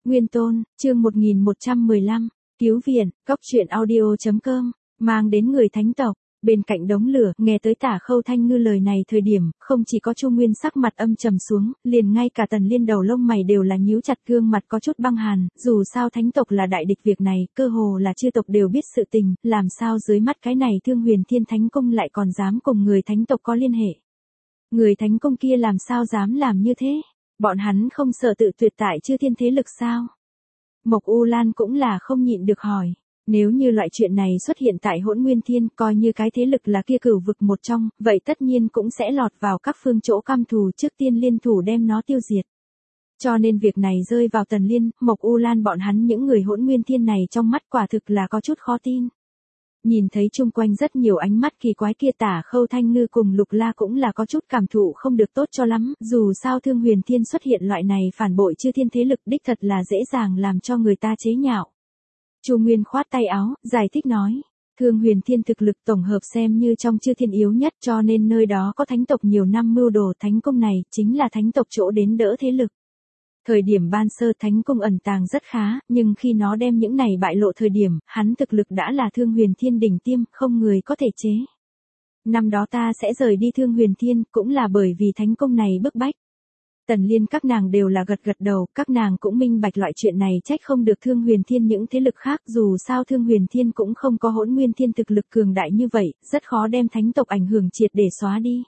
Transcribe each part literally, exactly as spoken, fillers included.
Nguyên Tôn, chương một nghìn một trăm mười lăm, cứu viện, góc truyện audio chấm com, mang đến người thánh tộc. Bên cạnh đống lửa, nghe tới Tả Khâu Thanh Ngư lời này thời điểm, không chỉ có Chu Nguyên sắc mặt âm trầm xuống, liền ngay cả Tần Liên đầu lông mày đều là nhíu chặt, gương mặt có chút băng hàn, dù sao thánh tộc là đại địch, việc này, cơ hồ là chư tộc đều biết sự tình, làm sao dưới mắt cái này Thương Huyền Thiên Thánh Công lại còn dám cùng người thánh tộc có liên hệ. Người thánh công kia làm sao dám làm như thế? Bọn hắn không sợ tự tuyệt tại chư thiên thế lực sao? Mộc U Lan cũng là không nhịn được hỏi. Nếu như loại chuyện này xuất hiện tại Hỗn Nguyên Thiên, coi như cái thế lực là kia cửu vực một trong, vậy tất nhiên cũng sẽ lọt vào các phương chỗ căm thù, trước tiên liên thủ đem nó tiêu diệt. Cho nên việc này rơi vào Tần Liên, Mộc U Lan bọn hắn những người Hỗn Nguyên Thiên này trong mắt quả thực là có chút khó tin. Nhìn thấy chung quanh rất nhiều ánh mắt kỳ quái kia, Tả Khâu Thanh Ngư cùng Lục La cũng là có chút cảm thụ không được tốt cho lắm, dù sao Thương Huyền Thiên xuất hiện loại này phản bội chư thiên thế lực đích thật là dễ dàng làm cho người ta chế nhạo. Chu Nguyên khoát tay áo, giải thích nói, Thương Huyền Thiên thực lực tổng hợp xem như trong chư thiên yếu nhất, cho nên nơi đó có thánh tộc nhiều năm mưu đồ thánh công này, chính là thánh tộc chỗ đến đỡ thế lực. Thời điểm ban sơ thánh công ẩn tàng rất khá, nhưng khi nó đem những này bại lộ thời điểm, hắn thực lực đã là Thương Huyền Thiên đỉnh tiêm, không người có thể chế. Năm đó ta sẽ rời đi Thương Huyền Thiên, cũng là bởi vì thánh công này bức bách. Tần Liên các nàng đều là gật gật đầu, các nàng cũng minh bạch loại chuyện này trách không được Thương Huyền Thiên những thế lực khác, dù sao Thương Huyền Thiên cũng không có Hỗn Nguyên Thiên thực lực cường đại như vậy, rất khó đem thánh tộc ảnh hưởng triệt để xóa đi.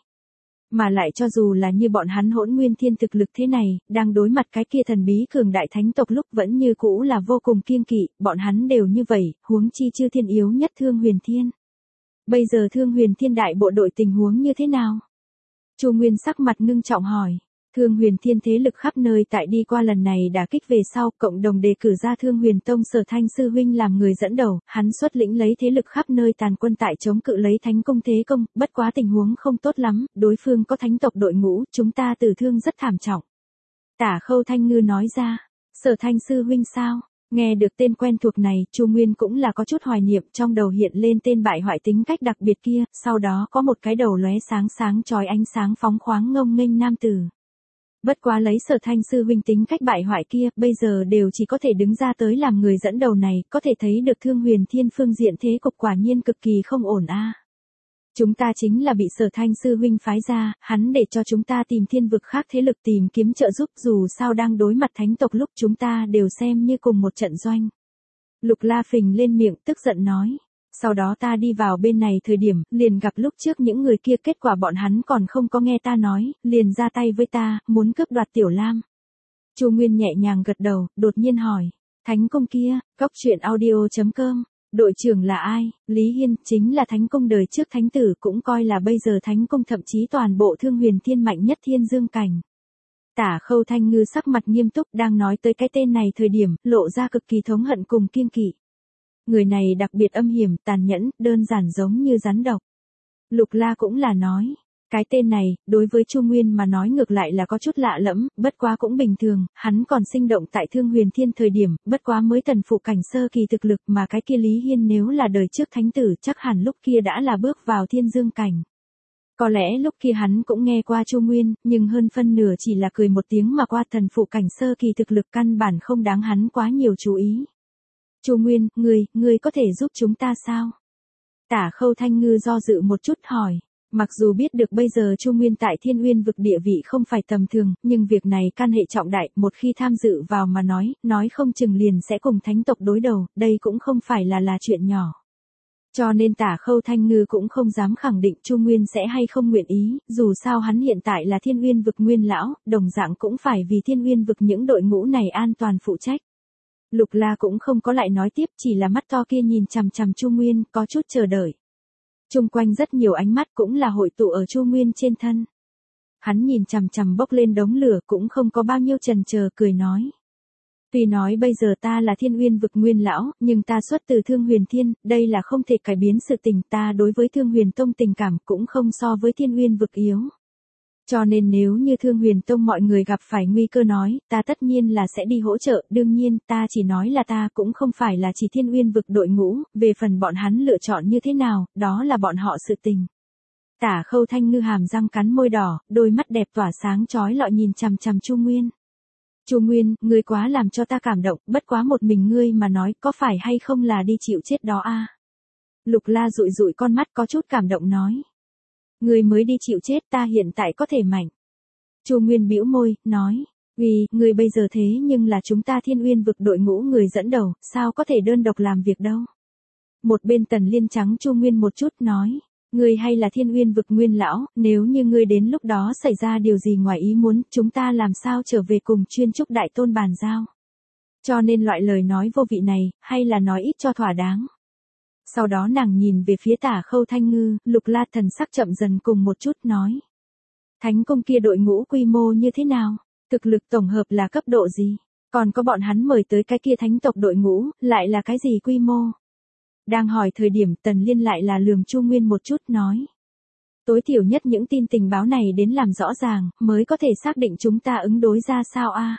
Mà lại cho dù là như bọn hắn Hỗn Nguyên Thiên thực lực thế này, đang đối mặt cái kia thần bí cường đại thánh tộc lúc vẫn như cũ là vô cùng kiêng kỵ, bọn hắn đều như vậy, huống chi chư thiên yếu nhất Thương Huyền Thiên. Bây giờ Thương Huyền Thiên đại bộ đội tình huống như thế nào? Chu Nguyên sắc mặt ngưng trọng hỏi. Thương Huyền Thiên thế lực khắp nơi tại đi qua lần này đả kích về sau, cộng đồng đề cử ra Thương Huyền Tông Sở Thanh sư huynh làm người dẫn đầu, hắn xuất lĩnh lấy thế lực khắp nơi tàn quân tại chống cự lấy thánh công thế công, bất quá tình huống không tốt lắm, đối phương có thánh tộc đội ngũ, chúng ta tử thương rất thảm trọng. Tả Khâu Thanh Ngư nói ra, Sở Thanh sư huynh sao? Nghe được tên quen thuộc này, Chu Nguyên cũng là có chút hoài niệm, trong đầu hiện lên tên bại hoại tính cách đặc biệt kia, sau đó có một cái đầu lóe sáng sáng chói ánh sáng phóng khoáng ngông nghênh nam tử. Bất quá lấy Sở Thanh sư huynh tính cách bại hoại kia, bây giờ đều chỉ có thể đứng ra tới làm người dẫn đầu này, có thể thấy được Thương Huyền Thiên phương diện thế cục quả nhiên cực kỳ không ổn a. À. Chúng ta chính là bị Sở Thanh sư huynh phái ra, hắn để cho chúng ta tìm thiên vực khác thế lực tìm kiếm trợ giúp, dù sao đang đối mặt thánh tộc lúc chúng ta đều xem như cùng một trận doanh. Lục La phình lên miệng tức giận nói. Sau đó ta đi vào bên này thời điểm, liền gặp lúc trước những người kia, kết quả bọn hắn còn không có nghe ta nói, liền ra tay với ta, muốn cướp đoạt Tiểu Lam. Chu Nguyên nhẹ nhàng gật đầu, đột nhiên hỏi, thánh công kia, góc truyện audio chấm com, đội trưởng là ai? Lý Hiên, chính là thánh công đời trước thánh tử, cũng coi là bây giờ thánh công thậm chí toàn bộ Thương Huyền Thiên mạnh nhất thiên dương cảnh. Tả Khâu Thanh Ngư sắc mặt nghiêm túc, đang nói tới cái tên này thời điểm, lộ ra cực kỳ thống hận cùng kiêng kỵ. Người này đặc biệt âm hiểm, tàn nhẫn, đơn giản giống như rắn độc. Lục La cũng là nói, cái tên này, đối với Chu Nguyên mà nói ngược lại là có chút lạ lẫm, bất quá cũng bình thường, hắn còn sinh động tại Thương Huyền Thiên thời điểm, bất quá mới tần phụ cảnh sơ kỳ thực lực, mà cái kia Lý Hiên nếu là đời trước thánh tử chắc hẳn lúc kia đã là bước vào thiên dương cảnh. Có lẽ lúc kia hắn cũng nghe qua Chu Nguyên, nhưng hơn phân nửa chỉ là cười một tiếng mà qua, thần phụ cảnh sơ kỳ thực lực căn bản không đáng hắn quá nhiều chú ý. Chu Nguyên, ngươi, ngươi có thể giúp chúng ta sao? Tả Khâu Thanh Ngư do dự một chút hỏi, mặc dù biết được bây giờ Chu Nguyên tại Thiên Uyên vực địa vị không phải tầm thường, nhưng việc này can hệ trọng đại, một khi tham dự vào mà nói, nói không chừng liền sẽ cùng thánh tộc đối đầu, đây cũng không phải là là chuyện nhỏ. Cho nên Tả Khâu Thanh Ngư cũng không dám khẳng định Chu Nguyên sẽ hay không nguyện ý, dù sao hắn hiện tại là Thiên Uyên vực nguyên lão, đồng dạng cũng phải vì Thiên Uyên vực những đội ngũ này an toàn phụ trách. Lục La cũng không có lại nói tiếp, chỉ là mắt to kia nhìn chằm chằm Chu Nguyên, có chút chờ đợi. Chung quanh rất nhiều ánh mắt cũng là hội tụ ở Chu Nguyên trên thân. Hắn nhìn chằm chằm bốc lên đống lửa cũng không có bao nhiêu chần chờ, cười nói. Tuy nói bây giờ ta là Thiên Uyên vực nguyên lão, nhưng ta xuất từ Thương Huyền Thiên, đây là không thể cải biến sự tình, ta đối với Thương Huyền Tông tình cảm cũng không so với Thiên Uyên vực yếu. Cho nên nếu như Thương Huyền Tông mọi người gặp phải nguy cơ nói, ta tất nhiên là sẽ đi hỗ trợ, đương nhiên, ta chỉ nói là ta cũng không phải là chỉ Thiên Uyên vực đội ngũ, về phần bọn hắn lựa chọn như thế nào, đó là bọn họ sự tình. Tả Khâu Thanh Ngư hàm răng cắn môi đỏ, đôi mắt đẹp tỏa sáng chói lọi nhìn chằm chằm Chu Nguyên. Chu Nguyên, ngươi quá làm cho ta cảm động, bất quá một mình ngươi mà nói có phải hay không là đi chịu chết đó a? Lục La dụi dụi con mắt có chút cảm động nói. Ngươi mới đi chịu chết, ta hiện tại có thể mạnh. Chu Nguyên bĩu môi, nói. Vì, ngươi bây giờ thế nhưng là chúng ta Thiên Uyên vực đội ngũ người dẫn đầu, sao có thể đơn độc làm việc đâu. Một bên Tần Liên trắng Chu Nguyên một chút nói. Ngươi hay là Thiên Uyên vực nguyên lão, nếu như ngươi đến lúc đó xảy ra điều gì ngoài ý muốn, chúng ta làm sao trở về cùng chuyên trúc đại tôn bàn giao. Cho nên loại lời nói vô vị này, hay là nói ít cho thỏa đáng. Sau đó nàng nhìn về phía Tả Khâu Thanh Ngư, Lục La thần sắc chậm dần cùng một chút nói. Thánh công kia đội ngũ quy mô như thế nào? Thực lực tổng hợp là cấp độ gì? Còn có bọn hắn mời tới cái kia thánh tộc đội ngũ, lại là cái gì quy mô? Đang hỏi thời điểm Tần Liên lại là lườm Chu Nguyên một chút nói. Tối thiểu nhất những tin tình báo này đến làm rõ ràng, mới có thể xác định chúng ta ứng đối ra sao a.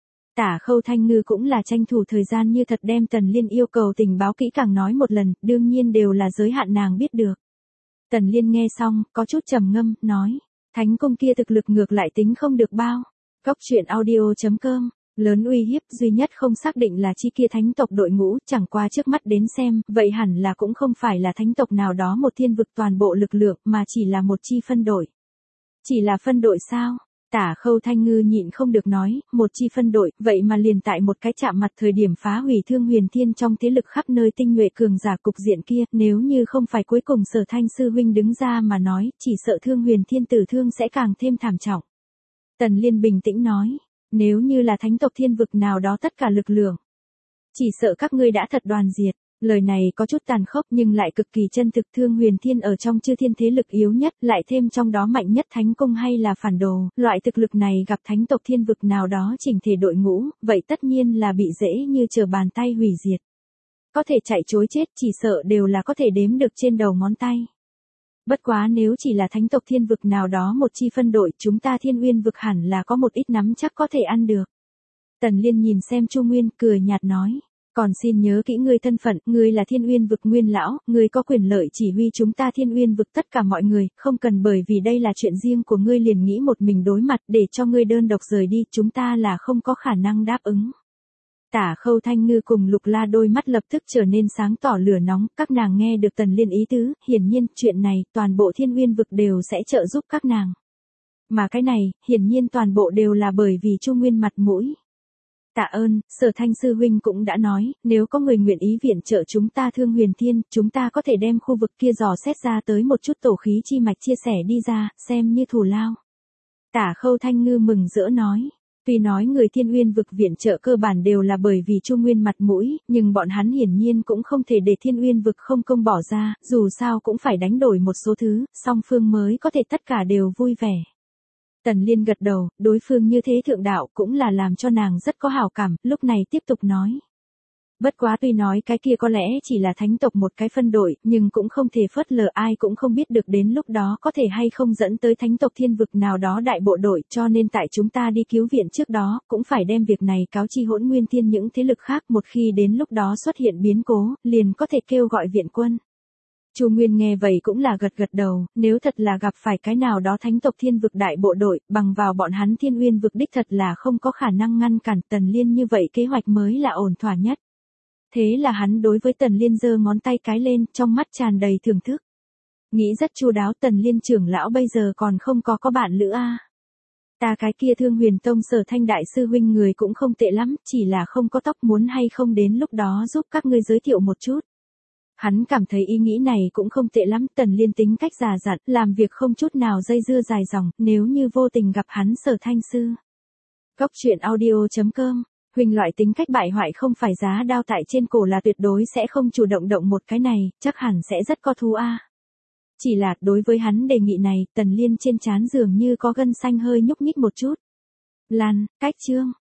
Tả Khâu Thanh Ngư cũng là tranh thủ thời gian như thật đem Tần Liên yêu cầu tình báo kỹ càng nói một lần, đương nhiên đều là giới hạn nàng biết được. Tần Liên nghe xong, có chút trầm ngâm, nói. Thánh công kia thực lực ngược lại tính không được bao. Cóc truyện audio chấm com. Lớn uy hiếp duy nhất không xác định là chi kia thánh tộc đội ngũ, chẳng qua trước mắt đến xem, vậy hẳn là cũng không phải là thánh tộc nào đó một thiên vực toàn bộ lực lượng, mà chỉ là một chi phân đội. Chỉ là phân đội sao? Tả Khâu Thanh Ngư nhịn không được nói, một chi phân đội, vậy mà liền tại một cái chạm mặt thời điểm phá hủy Thương Huyền Thiên trong thế lực khắp nơi tinh nhuệ cường giả cục diện kia, nếu như không phải cuối cùng Sở Thanh sư huynh đứng ra mà nói, chỉ sợ Thương Huyền Thiên tử thương sẽ càng thêm thảm trọng. Tần Liên bình tĩnh nói. Nếu như là thánh tộc thiên vực nào đó tất cả lực lượng, chỉ sợ các ngươi đã thật đoàn diệt. Lời này có chút tàn khốc nhưng lại cực kỳ chân thực. Thương Huyền Thiên ở trong chư thiên thế lực yếu nhất, lại thêm trong đó mạnh nhất thánh công hay là phản đồ, loại thực lực này gặp thánh tộc thiên vực nào đó chỉnh thể đội ngũ, vậy tất nhiên là bị dễ như trở bàn tay hủy diệt. Có thể chạy chối chết chỉ sợ đều là có thể đếm được trên đầu ngón tay. Bất quá nếu chỉ là thánh tộc thiên vực nào đó một chi phân đội, chúng ta Thiên Uyên vực hẳn là có một ít nắm chắc có thể ăn được. Tần Liên nhìn xem Chu Nguyên, cười nhạt nói. Còn xin nhớ kỹ ngươi thân phận, ngươi là Thiên Uyên vực nguyên lão, ngươi có quyền lợi chỉ huy chúng ta Thiên Uyên vực tất cả mọi người, không cần bởi vì đây là chuyện riêng của ngươi liền nghĩ một mình đối mặt để cho ngươi đơn độc rời đi, chúng ta là không có khả năng đáp ứng. Tả Khâu Thanh Ngư cùng Lục La đôi mắt lập tức trở nên sáng tỏ lửa nóng, các nàng nghe được Tần Liên ý tứ, hiển nhiên, chuyện này, toàn bộ Thiên Uyên vực đều sẽ trợ giúp các nàng. Mà cái này, hiển nhiên toàn bộ đều là bởi vì Chu Nguyên mặt mũi. Tạ ơn, Sở Thanh sư huynh cũng đã nói, nếu có người nguyện ý viện trợ chúng ta Thương Huyền Thiên, chúng ta có thể đem khu vực kia dò xét ra tới một chút tổ khí chi mạch chia sẻ đi ra, xem như thù lao. Tả Khâu Thanh Ngư mừng rỡ nói. Tuy nói người Thiên Uyên vực viện trợ cơ bản đều là bởi vì Chu Nguyên mặt mũi, nhưng bọn hắn hiển nhiên cũng không thể để Thiên Uyên vực không công bỏ ra, dù sao cũng phải đánh đổi một số thứ, song phương mới có thể tất cả đều vui vẻ. Tần Liên gật đầu, đối phương như thế thượng đạo cũng là làm cho nàng rất có hảo cảm, lúc này tiếp tục nói. Bất quá tuy nói cái kia có lẽ chỉ là thánh tộc một cái phân đội, nhưng cũng không thể phớt lờ, ai cũng không biết được đến lúc đó có thể hay không dẫn tới thánh tộc thiên vực nào đó đại bộ đội, cho nên tại chúng ta đi cứu viện trước đó, cũng phải đem việc này cáo chi Hỗn Nguyên Thiên những thế lực khác, một khi đến lúc đó xuất hiện biến cố, liền có thể kêu gọi viện quân. Chu Nguyên nghe vậy cũng là gật gật đầu, nếu thật là gặp phải cái nào đó thánh tộc thiên vực đại bộ đội, bằng vào bọn hắn Thiên Uyên vực đích thật là không có khả năng ngăn cản. Tần Liên như vậy kế hoạch mới là ổn thỏa nhất. Thế là hắn đối với Tần Liên giơ ngón tay cái lên, trong mắt tràn đầy thưởng thức. Nghĩ rất chu đáo, Tần Liên trưởng lão bây giờ còn không có có bạn lữ a. Ta cái kia Thương Huyền Tông Sở Thanh đại sư huynh người cũng không tệ lắm, chỉ là không có tóc, muốn hay không đến lúc đó giúp các ngươi giới thiệu một chút. Hắn cảm thấy ý nghĩ này cũng không tệ lắm, Tần Liên tính cách già dặn, làm việc không chút nào dây dưa dài dòng, nếu như vô tình gặp hắn Sở Thanh sư. Cóc truyện audio chấm com. Huynh loại tính cách bại hoại không phải giá đao tại trên cổ là tuyệt đối sẽ không chủ động động một cái này, chắc hẳn sẽ rất có thú a. Chỉ là, đối với hắn đề nghị này, Tần Liên trên trán dường như có gân xanh hơi nhúc nhích một chút. Lan, cách chương.